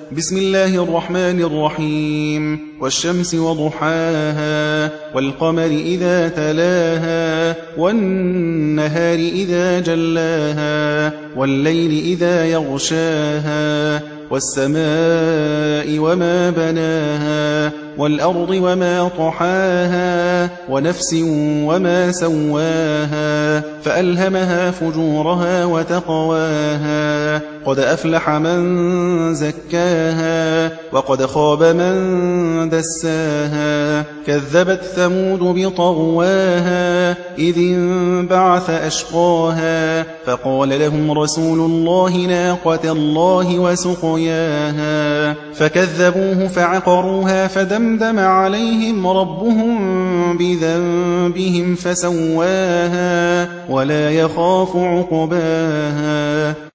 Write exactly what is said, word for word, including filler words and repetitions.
بسم الله الرحمن الرحيم والشمس وضحاها والقمر إذا تلاها والنهار إذا جلاها والليل إذا يغشاها والسماء وما بناها والأرض وما طحاها ونفس وما سواها فألهمها فجورها وتقواها قد أفلح من زكاها وقد خاب من دساها كذبت ثمود بطغواها إذ انبعث أشقاها فقال لهم رسول الله ناقة الله وسقياها فكذبوه فعقروها فدمدم عليهم ربهم بذنبهم فسواها ولا يخاف عقباها